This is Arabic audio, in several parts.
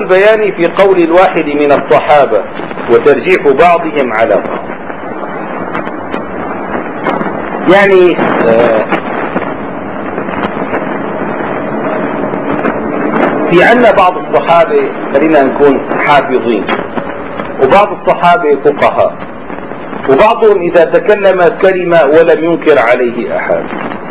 البيان في قول الواحد من الصحابة وترجيح بعضهم على بعض. يعني في أن بعض الصحابة خلينا نكون حافظين، وبعض الصحابة فقهاء، وبعضهم إذا تكلم كلمة ولم ينكر عليه أحد،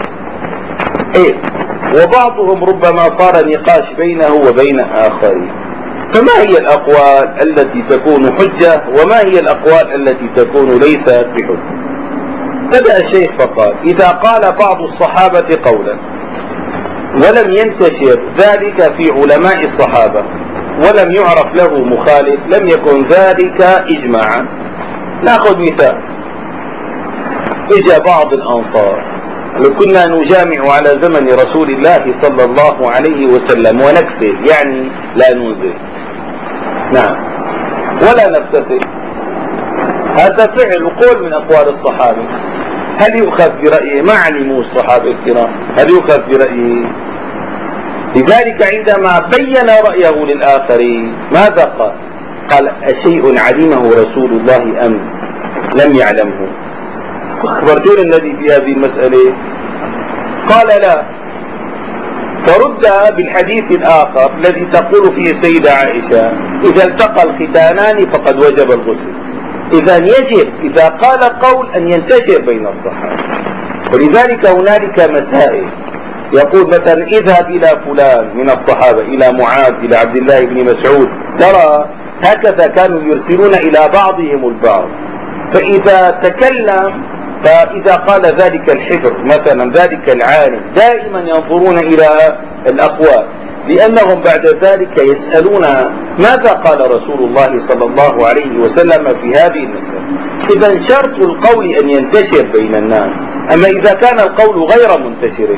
وبعضهم ربما صار نقاش بينه وبين آخرين. فما هي الأقوال التي تكون حجة وما هي الأقوال التي تكون ليست بحجة؟ بدأ الشيخ فقال: إذا قال بعض الصحابة قولا ولم ينتشر ذلك في علماء الصحابة ولم يعرف له مخالف لم يكن ذلك إجماعا. نأخذ مثال: إجا بعض الأنصار، لو كنا نجامع على زمن رسول الله صلى الله عليه وسلم ونكسل، يعني لا ننزل، نعم، ولا نبتسم، هذا فعل وقول من أقوال الصحابة، هل يؤخذ برأيه؟ ما علموا الصحابة الكرام، هل يؤخذ برأيه؟ لذلك عندما بين رأيه للآخرين ماذا قال؟ قال: أشيء علمه رسول الله أم لم يعلمه؟ أخبرتون الذي في هذه المسألة؟ قال: لا. فرد بالحديث الآخر الذي تقول فيه السيدة عائشة: إذا التقى الختانان فقد وجب الغسل. إذا يجب إذا قال قول أن ينتشر بين الصحابة. ولذلك هنالك مسائل، يقول مثلا: اذهب إلى فلان من الصحابة، إلى معاذ، إلى عبد الله بن مسعود، ترى هكذا كانوا يرسلون إلى بعضهم البعض. فإذا تكلم، فإذا قال ذلك الحبر مثلا، ذلك العالم، دائما ينظرون إلى الأقوال، لأنهم بعد ذلك يسألون ماذا قال رسول الله صلى الله عليه وسلم في هذه المسألة. إذا شرط القول أن ينتشر بين الناس. أما إذا كان القول غير منتشر،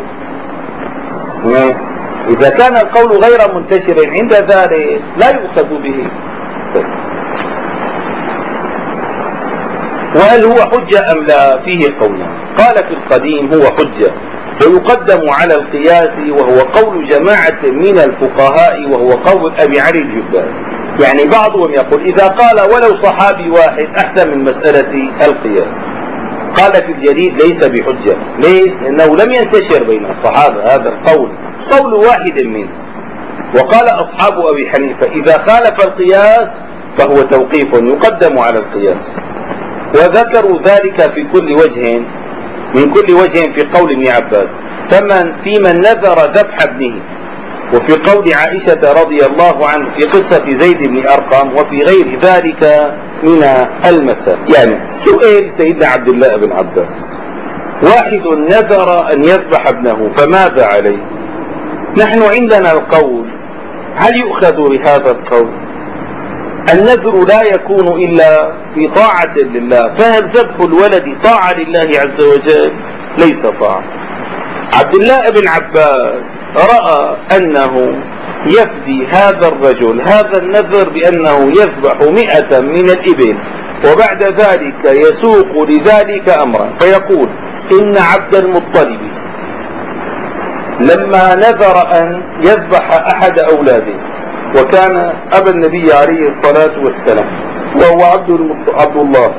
إذا كان القول غير منتشر عند ذلك لا يؤخذ به. وهل هو حجة أم لا؟ فيه قولان. قال: في القديم هو حجة ويقدم على القياس، وهو قول جماعة من الفقهاء، وهو قول أبي علي الجبائي. يعني بعضهم يقول إذا قال ولو صحابي واحد أحسن من مسألة القياس. قال في الجديد: ليس بحجة. ليش؟ لأنه لم ينتشر بين الصحابة هذا القول، قول واحد منه. وقال أصحاب أبي حنيفة: إذا خالف القياس فهو توقيف يقدم على القياس. وذكروا ذلك في كل وجه، من كل وجه في قول ابن عباس، في من نذر ذبح ابنه، وفي قول عائشة رضي الله عنه في قصة زيد بن أرقم، وفي غير ذلك من المسائل. يعني سئل سيدنا عبد الله بن عباس: واحد نذر أن يذبح ابنه فماذا عليه؟ نحن عندنا القول، هل يؤخذ بهذا القول؟ النذر لا يكون إلا في طاعة لله، فهل ذبح الولد طاعة لله عز وجل؟ ليس طاعة. عبد الله بن عباس رأى أنه يفدي هذا الرجل هذا النذر بأنه يذبح 100 من الإبل، وبعد ذلك يسوق لذلك أمرا، فيقول: إن عبد المطلب لما نذر أن يذبح أحد أولاده، وكان أبا النبي عليه الصلاة والسلام وهو عبد الله،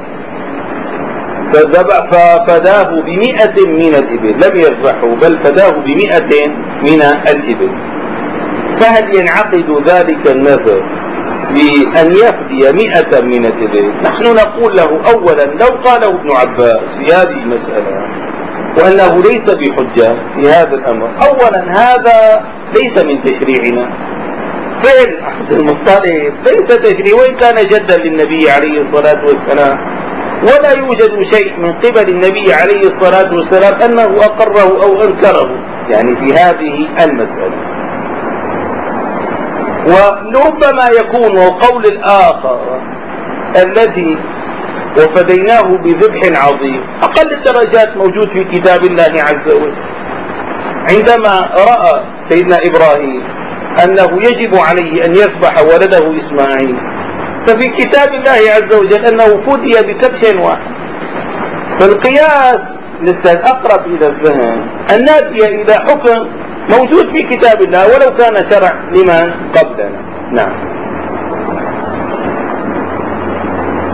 ففداه 100 من الإبل، لم يذبحه بل فداه 100 من الإبل. فهل ينعقد ذلك النذر بأن يفدي 100 من الإبل؟ نحن نقول له: أولا لو قاله ابن عباس في هذه المسألة وأنه ليس بحجة في هذا الأمر، أولا هذا ليس من تشريعنا. فعل عبد المطلب ليس تشريع، وإن كان جدا للنبي عليه الصلاة والسلام، ولا يوجد شيء من قبل النبي عليه الصلاة والسلام أنه أقره أو أنكره يعني في هذه المسألة. ولربما يكون القول الآخر الذي وفديناه بذبح عظيم أقل الدرجات موجود في كتاب الله عز وجل. عندما رأى سيدنا إبراهيم أنه يجب عليه أن يذبح ولده إسماعيل، ففي كتاب الله عز وجل أنه فدي بكبش واحد. فالقياس لسه أقرب إلى الذهن، النافية إلى حكم موجود في كتاب الله ولو كان شرع لمن قبلنا. نعم.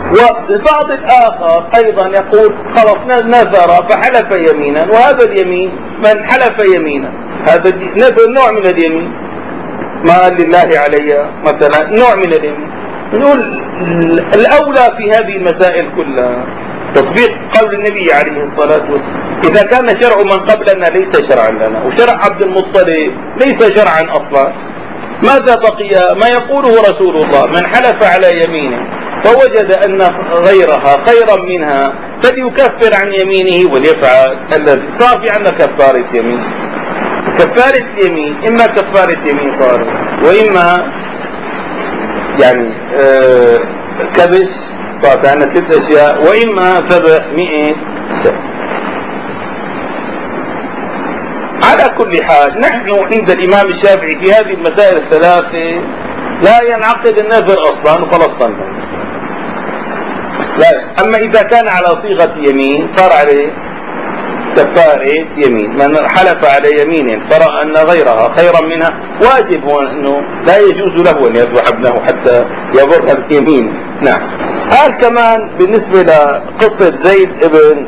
والبعض الآخر أيضا يقول خلص نذر فحلف يمينا، وهذا اليمين من حلف يمينا هذا نذر نوع من اليمين، ما قال لله علي مثلا نوع من اليمين. نقول الأولى في هذه المسائل كلها تطبيق قول النبي عليه الصلاة والسلام. إذا كان شرع من قبلنا ليس شرعا لنا، وشرع عبد المطلب ليس شرعا أصلا، ماذا بقي؟ ما يقوله رسول الله: من حلف على يمينه فوجد أن غيرها خيرا منها فليكفر عن يمينه وليفعل الذي صار. في عندنا كفارة يمين، كفارة يمين إما كفارة يمين صار، وإما يعني كبش صارت عندنا 6 أشياء، وإما ذبح 100 شاة. على كل حال نحن عند الإمام الشافعي في هذه المسائل الثلاثة لا ينعقد النذر أصلا وخلص تنتهي. لا، أما إذا كان على صيغة يمين صار عليه كفارة يمين. من حلف على يمين فرأى أن غيرها خيرا منها واجب هو أنه لا يجوز له أن يذبح ابنه حتى يبر اليمين. نعم. قال كمان بالنسبة لقصة زيد ابن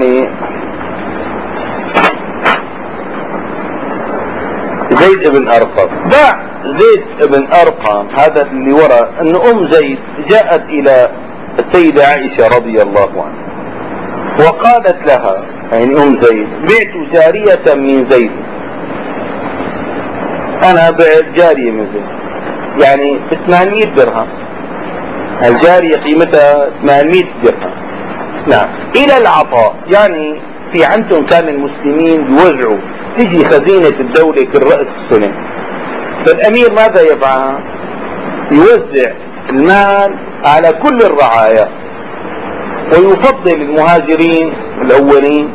زيد ابن أرقم. باع زيد ابن أرقم هذا اللي وراء أن أم زيد جاءت إلى السيدة عائشة رضي الله عنها وقالت لها، يعني أم زيد: بعت جارية من زيد، أنا بعت جارية من زيد يعني ب 800 درهم، الجارية قيمتها 800 درهم. نعم. إلى العطاء، يعني في عندهم كان المسلمين بيوزعوا، تجي خزينة الدولة كل رأس السنة، فالأمير ماذا يفعل؟ يوزع المال على كل الرعايا، ويفضل المهاجرين الأولين.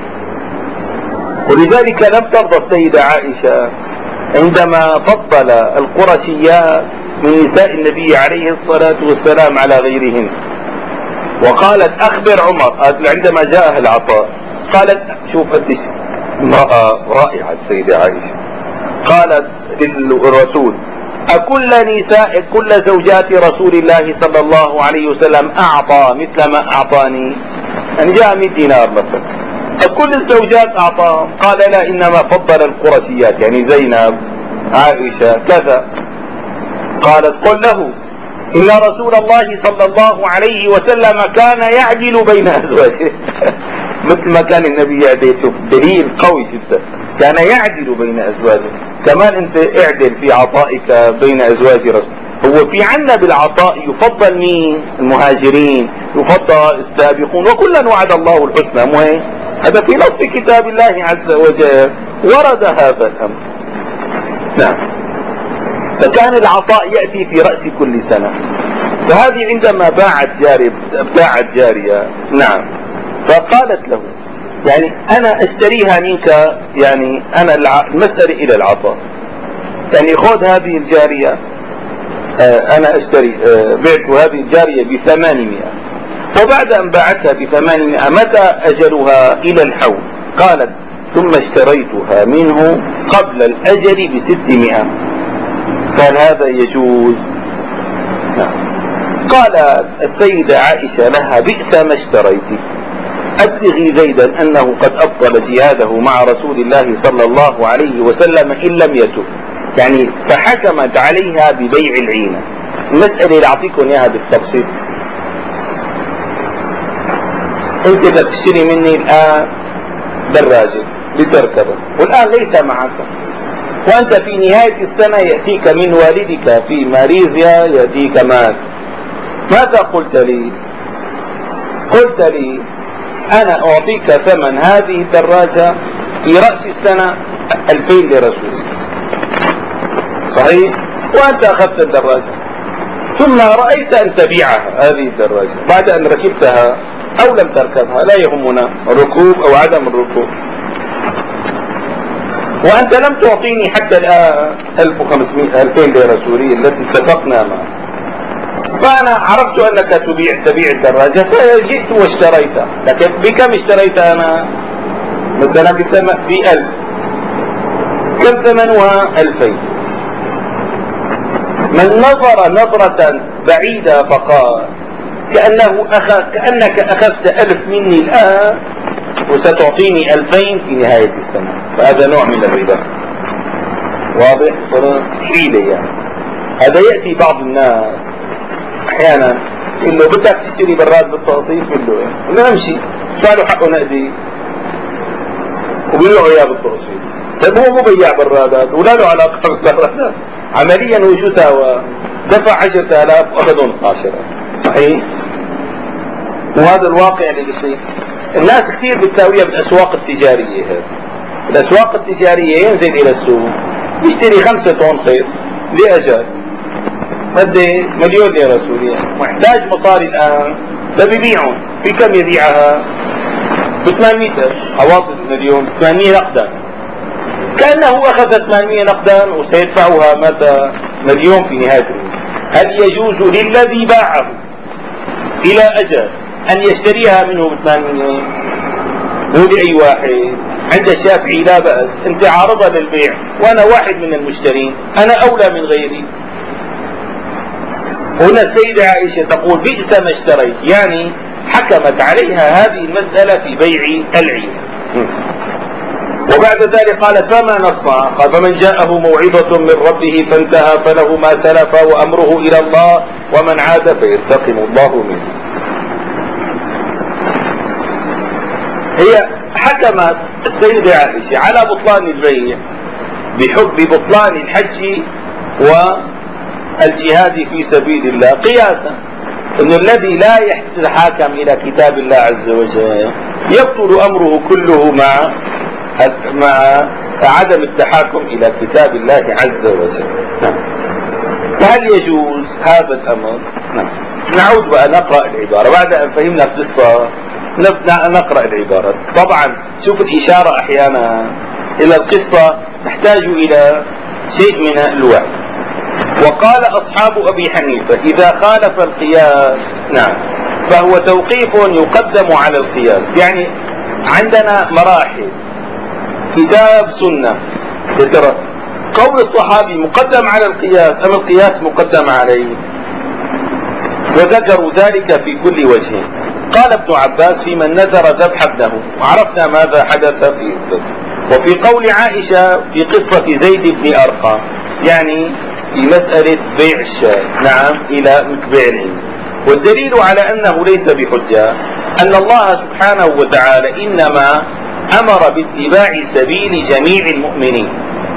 ولذلك لم ترضى السيدة عائشة عندما فضل القرشيات من نساء النبي عليه الصلاة والسلام على غيرهن، وقالت: أخبر عمر. عندما جاء العطاء قالت: شوف قديش امرأة رائعة السيدة عائشة، قالت للرسول: كل زوجات رسول الله صلى الله عليه وسلم أعطى مثل ما أعطاني؟ يعني جاء 100 دينار مثلا، كل الزوجات أعطاهم؟ قال: لا، إنما فضل القرشيات، يعني زينب، عائشة، كذا. قالت: قل له إن رسول الله صلى الله عليه وسلم كان يعدل بين أزواجه. مثل ما كان النبي يعدل. شوف دليل قوي جدا، كان يعدل بين أزواجه. كمان أنت اعدل في عطائك بين أزواج رسول. هو في عنا بالعطاء يفضل مين؟ المهاجرين، يفضل السابقون، وكلا وعد الله الحسنى. مو هيك؟ هذا في نص كتاب الله عز وجل ورد هذا الأمر. نعم. فكان العطاء يأتي في رأس كل سنة. فهذه عندما باعت جارية، نعم، فقالت له: يعني أنا أشتريها منك، يعني أنا المسألة إلى العطاء، يعني خذ هذه الجارية، أنا أشتري، بعت هذه الجارية ب800، وبعد أن باعتها ب800 متى أجلها؟ إلى الحول. قالت: ثم اشتريتها منه قبل الأجل ب600. قال: هذا يجوز؟ قالت السيدة عائشة لها: بئس ما اشتريت، أبلغي زيدا أنه قد أبطل جهاده مع رسول الله صلى الله عليه وسلم إن لم يتب. يعني فحكمت عليها ببيع العينة. المسألة اللي أعطيكم إياها بالتبسيط: أنت بدك تشتري مني الآن دراجة لتركبها، والآن ليس معك، وأنت في نهاية السنة يأتيك من والدك في ماليزيا يأتيك مال. ماذا قلت لي؟ قلت لي: أنا أعطيك ثمن هذه الدراجة في رأس السنة 2000 لرسول. صحيح؟ وأنت أخذت الدراجة، ثم رأيت أن تبيعها هذه الدراجة بعد أن ركبتها أو لم تركبها، لا يهمنا الركوب أو عدم الركوب، وأنت لم تعطيني حتى الآن 2000 ليرة سورية التي اتفقنا معها. فأنا عرفت أنك تبيع الدراجة، فجئت واشتريتها. لكن بكم اشتريتها أنا؟ مثلا ب1000. كم ثمنها؟ 2000. من نظر نظرة بعيدة فقال: كأنك أخذت 1000 مني الآن وستعطيني 2000 في نهاية السنة، فهذا نوع من الربا. واضح؟ حيلة يعني. هذا يأتي بعض الناس أحيانا إنه بدك تشتري براد بالتقسيط، بقول له إيه؟ قلنا نمشي شو له حقه نقدي وبيبيعوا إياه بالتقسيط. طيب هو مو بياع برادات ولا له علاقة بالبرادات، عمليا هو شو ساوى؟ دفع 10,000 وأخذهم 12,000. صحيح؟ وهذا الواقع اللي بيصير. الناس كثير بتساويها بالأسواق التجارية. هذه الأسواق التجارية ينزل إلى السوق يشتري 5 طن خيط لأجل قد 1,000,000 ليرة سورية، محتاج مصاري الآن فبيبيعهم. في كم يبيعها؟ ب800,000 حواطز مليون، 800 نقدا، كأنه أخذ 800 نقدا وسيدفعها متى؟ مليون في نهاية اليوم. هل يجوز للذي باعه إلى أجل أن يشتريها منه ب800؟ مو لأي واحد. عند الشافعي لا بأس، أنت عارضة للبيع وأنا واحد من المشترين، أنا أولى من غيري. هنا السيدة عائشة تقول بئس ما اشتريت، يعني حكمت عليها هذه المسألة في بيع العين. وبعد ذلك قالت فما نصنع؟ قال فمن جاءه موعظة من ربه فانتهى فله ما سلف وأمره إلى الله ومن عاد فينتقم الله منه. هي حكمت السيدة عائشة على بطلان البيع بحكم بطلان الحج والجهاد في سبيل الله، قياسا أن الذي لا يتحاكم إلى كتاب الله عز وجل يبطل أمره كله مع عدم التحاكم إلى كتاب الله عز وجل. فهل يجوز هذا الأمر؟ نعود بقى نقرأ العبارة بعد أن فهمنا القصة. نقرأ العبارة. طبعا شوف الإشارة أحيانا إلى القصة تحتاج إلى شيء من الوعي. وقال أصحاب أبي حنيفة إذا خالف القياس فهو توقيف يقدم على القياس. يعني عندنا مراحل، كتاب سنة، ترى قول الصحابي مقدم على القياس أم القياس مقدم عليه؟ وذكروا ذلك في كل وجه. قال ابن عباس في من نذر ذبح ابنه، وعرفنا ماذا حدث في الذبح. وفي قول عائشة في قصة زيد بن أرقم، يعني في مسألة بيع الشاة إلى بيع العين. والدليل على أنه ليس بحجة أن الله سبحانه وتعالى إنما أمر باتباع سبيل جميع المؤمنين.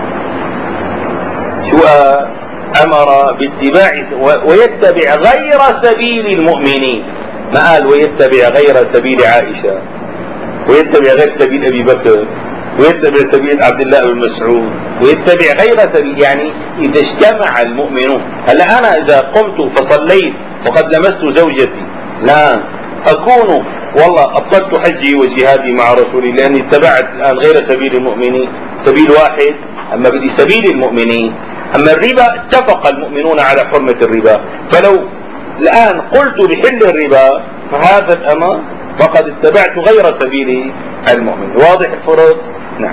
شو أمر باتباع ويتبع غير سبيل المؤمنين، ما قال ويتبع غير سبيل عائشة ويتبع غير سبيل أبي بكر ويتبع سبيل عبد الله بن مسعود ويتبع غير سبيل. يعني إذا اجتمع المؤمنون، هلا أنا إذا قمت فصليت وقد لمست زوجتي لا أكون والله أبطلت حجي وجهادي مع رسولي لأني اتبعت الآن غير سبيل المؤمنين، سبيل واحد. أما بدي سبيل المؤمنين. أما الربا اتفق المؤمنون على حرمة الربا، فلو الآن قلت بحل الربا فهذا الأمر فقد اتبعت غير سبيل المؤمن. واضح الفرق؟ نعم.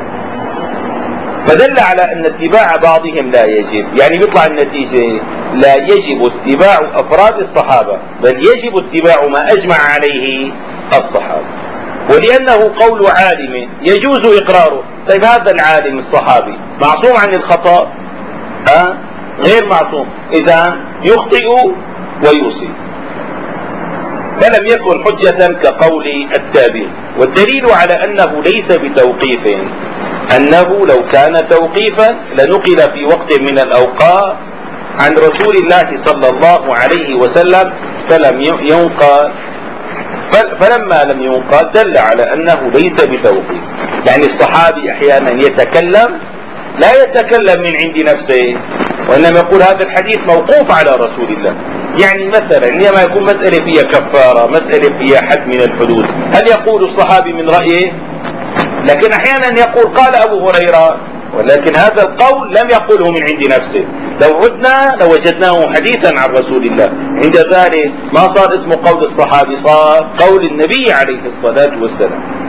فدل على أن اتباع بعضهم لا يجب، يعني بيطلع النتيجة لا يجب اتباع أفراد الصحابة، بل يجب اتباع ما أجمع عليه الصحابة. ولأنه قول عالم يجوز إقراره. طيب هذا العالم الصحابي معصوم عن الخطأ؟ غير معصوم، إذا يخطئ ويصيب، فلم يكن حجة كقول التابعي. والدليل على أنه ليس بتوقيف أنه لو كان توقيفا لنقل في وقت من الأوقات عن رسول الله صلى الله عليه وسلم فلم ينقل، فلما لم ينقل دل على أنه ليس بتوقيف. يعني الصحابي أحيانا يتكلم لا يتكلم من عند نفسه، وإنما يقول هذا الحديث موقوف على رسول الله. يعني مثلا عندما يكون مسألة فيها كفارة، مسألة فيها حد من الحدود، هل يقول الصحابي من رأيه؟ لكن أحيانا يقول قال أبو هريرة، ولكن هذا القول لم يقله من عند نفسه. لو عدنا لوجدناه حديثا عن رسول الله، عند ذلك ما صار اسمه قول الصحابي، صار قول النبي عليه الصلاة والسلام.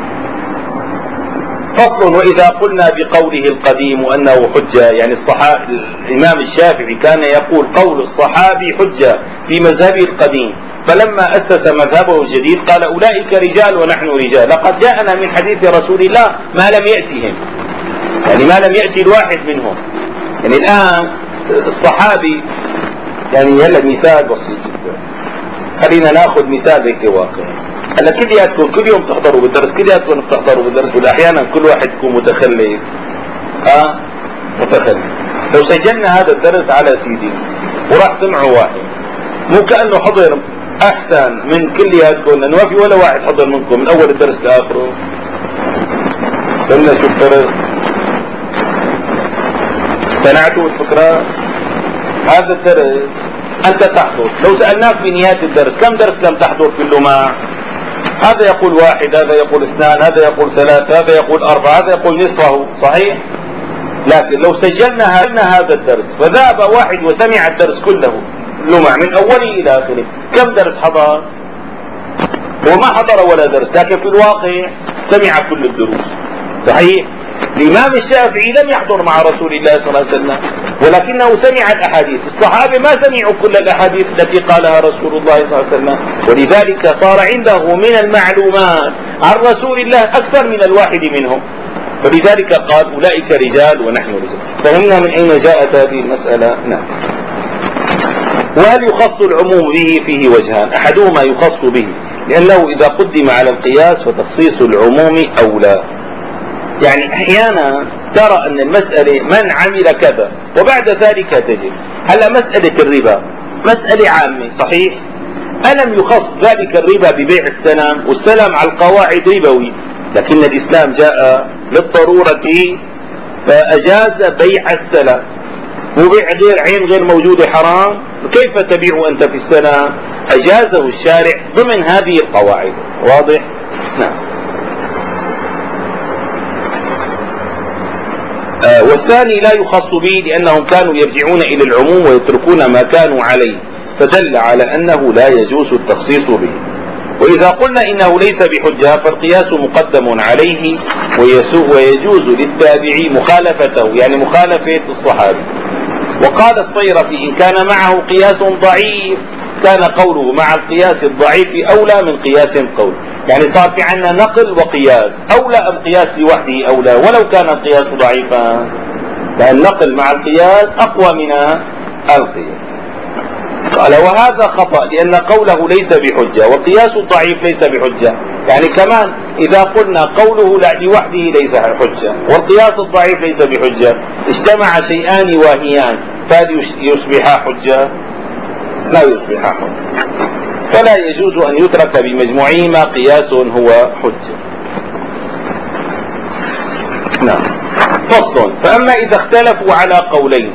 فصل. وإذا قلنا بقوله القديم أنه حجة، يعني الإمام الشافعي كان يقول قول الصحابي حجة في مذهبه القديم، فلما أسس مذهبه الجديد قال أولئك رجال ونحن رجال، لقد جاءنا من حديث رسول الله ما لم يأتهم، يعني ما لم يأتي الواحد منهم. يعني الآن الصحابي، يعني يلا مثال بسيط جدا، خلينا ناخذ مثال هيك واقعي. هلا كلياتكم كل يوم تحضروا بالدرس، كلياتكم بتحضروا بالدرس، واحيانا كل واحد يكون متخلف. متخلف. لو سجلنا هذا الدرس على سيدي وراح سمعه واحد، مو كأنه حضر احسن من كلياتكم، لانه ما في ولا واحد حضر منكم من اول الدرس لاخره. قلنا شو الفرق؟ اقتنعتوا بالفكرة؟ هذا الدرس انت تحضر، لو سألناك في نهاية الدرس كم درس لم تحضر كله معه؟ هذا يقول واحد، هذا يقول اثنان، هذا يقول ثلاثة، هذا يقول أربعة، هذا يقول نصفه، صحيح؟ لكن لو سجلنا هذا الدرس فذهب واحد وسمع الدرس كله لمع من أوله إلى آخره، كم درس حضر؟ هو ما حضر ولا درس، لكن في الواقع سمع كل الدروس، صحيح؟ الإمام الشافعي لم يحضر مع رسول الله صلى الله عليه وسلم، ولكنه سمع الأحاديث. الصحابة ما سمعوا كل الأحاديث التي قالها رسول الله صلى الله عليه وسلم، ولذلك صار عنده من المعلومات عن رسول الله أكثر من الواحد منهم، فلذلك قال أولئك رجال ونحن رجال. فهمنا من أين جاءت هذه المسألة؟ نعم. وهل يخص العموم به؟ فيه وجهان، أحدهما يخص به لأنه إذا قدم على القياس فتخصيص العموم أولى. يعني أحيانا ترى أن المسألة من عمل كذا وبعد ذلك تجد. هلا مسألة الربا مسألة عامة، صحيح؟ ألم يخص ذلك الربا ببيع السلام، والسلام على القواعد ربوي، لكن الإسلام جاء للضرورة فأجاز بيع السلام، وبيع غير عين غير موجودة حرام، كيف تبيع أنت في السلام؟ أجازه الشارع ضمن هذه القواعد. واضح؟ نعم. والثاني لا يخص به لأنهم كانوا يرجعون إلى العموم ويتركون ما كانوا عليه، فدل على أنه لا يجوز التخصيص به. وإذا قلنا إنه ليس بحجة فالقياس مقدم عليه ويجوز للتابعي مخالفته، يعني مخالفة الصحابي. وقال الصيرفي إن كان معه قياس ضعيف كان قوله مع القياس الضعيف أولى من قياس قول. يعني صار في عندنا نقل وقياس، أولى أم قياس لوحده أولى ولو كان القياس ضعيفا، لأن النقل مع القياس أقوى من القياس. قال وهذا خطأ لأن قوله ليس بحجة والقياس الضعيف ليس بحجة. يعني كمان إذا قلنا قوله لا لوحده ليس حجة والقياس الضعيف ليس بحجة، اجتمع شيئان واهيان، فهل يصبح حجة؟ لا يصبح حجة، فلا يجوز أن يترك بمجموعهما قياس هو حجة. نعم. فصل. فأما إذا اختلفوا على قولين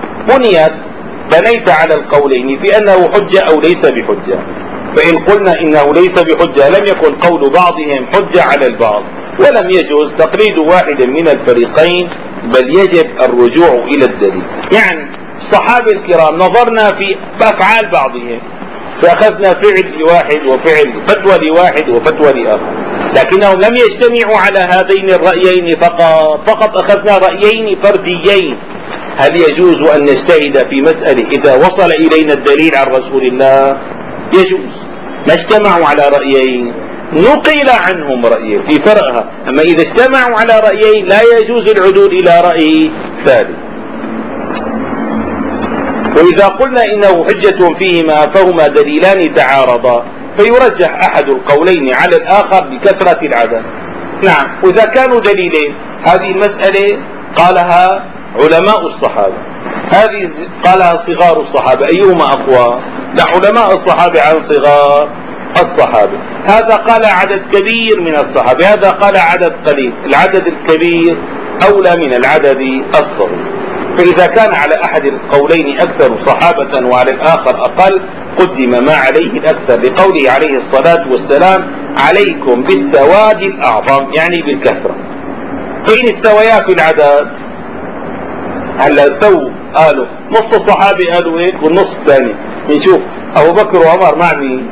بنيت على القولين في أنه حجة أو ليس بحجة. فإن قلنا إنه ليس بحجة لم يكن قول بعضهم حجة على البعض، ولم يجوز تقليد واحد من الفريقين، بل يجب الرجوع إلى الدليل. يعني الصحابة الكرام نظرنا في أفعال بعضهم فأخذنا فعل لواحد وفعل فتوى لواحد وفتوى لآخر، لكنهم لم يجتمعوا على هذين الرأيين فقط أخذنا رأيين فرديين. هل يجوز أن نجتهد في مسألة إذا وصل إلينا الدليل عن رسول الله؟ يجوز. ما اجتمعوا على رأيين نقل عنهم رأيين، في فرقها. أما إذا اجتمعوا على رأيين لا يجوز العدول إلى رأي ثالث. وإذا قلنا إنه حجة فيهما فهما دليلان تعارضا، فيرجح أحد القولين على الآخر بكثرة العدد. نعم. وإذا كانوا دليلين، هذه المسألة قالها علماء الصحابة، هذه قالها صغار الصحابة، أيهما أقوى؟ علماء الصحابة عن صغار الصحابة. هذا قال عدد كبير من الصحابة، هذا قال عدد قليل، العدد الكبير أولى من العدد الصغير. فإذا كان على أحد القولين أكثر صحابة وعلى الآخر أقل قدم ما عليه الأكثر، لقوله عليه الصلاة والسلام عليكم بالسواد الأعظم، يعني بالكثرة. فإن استويا في العدد، هلا سووا قالوا نص الصحابة قالوا هيك والنص الثاني، نشوف أبو بكر وعمر مع مين؟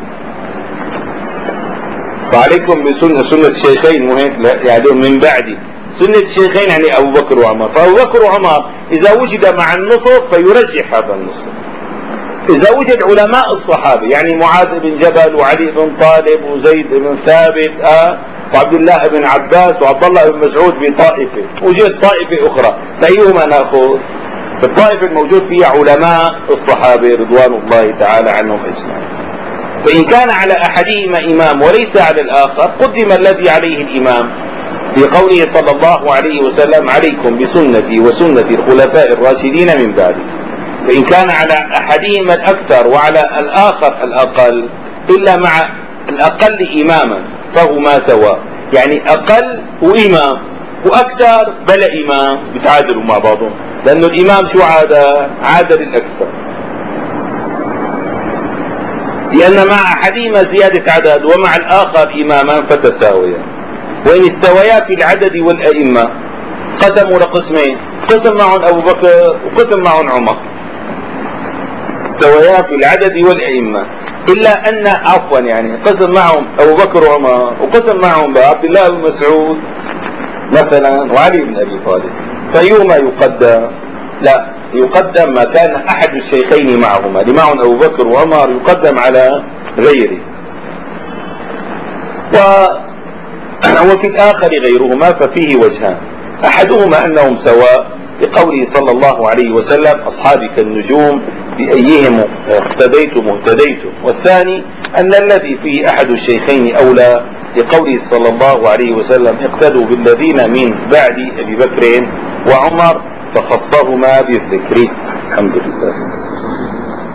فعليكم بسنة الشيخين، مو هيك؟ لا، يعني من بعدي سنة الشيخين يعني أبو بكر وعمر. فأبو بكر وعمر إذا وجد مع النصف فيرجح هذا النصف، إذا وجد علماء الصحابة يعني معاذ بن جبل وعلي بن طالب وزيد بن ثابت وعبد الله بن عباس وعبد الله بن مسعود بطائفة، وجد طائفة أخرى، فأيهما نأخذ؟ الطائفة الموجود فيها علماء الصحابة رضوان الله تعالى عنهم أجمعين. فإن كان على أحدهما إمام وليس على الآخر قدم الذي عليه الإمام، لقوله صلى الله عليه وسلم: عليكم بسنتي وسنة الخلفاء الراشدين من بعدي. فإن كان على أحدهما الأكثر وعلى الآخر الأقل إلا مع الأقل إماما فهما سواء، يعني أقل وإمام وأكثر بلا إمام بتعادلوا مع بعضهم، لأنه الإمام شو عادل الأكثر، لأن مع أحدهما زيادة عدد ومع الآخر إماما فتساويا. وإن استويا في العدد والأئمة قسموا لقسمين، قسم معهم أبو بكر وقسم معهم عمر، استويا في العدد والأئمة، إلا أن عفوا يعني قسم معهم أبو بكر وعمر وقسم معهم عبد الله بن مسعود مثلا وعلي بن أبي طالب، فأيهما يقدم؟ لا، يقدم ما كان أحد الشيخين معهما، اللي معهم أبو بكر وعمر يقدم على غيره، وفي الآخر غيرهما ففيه وجهان: أحدهما أنهم سواء لقوله صلى الله عليه وسلم: أصحابي كالنجوم بأيهم اقتديتم اهتديتم، والثاني أن الذي فيه أحد الشيخين أولى لقوله صلى الله عليه وسلم: اقتدوا بالذين من بعد أبي بكر وعمر فخصهما بالذكر. الحمد لله.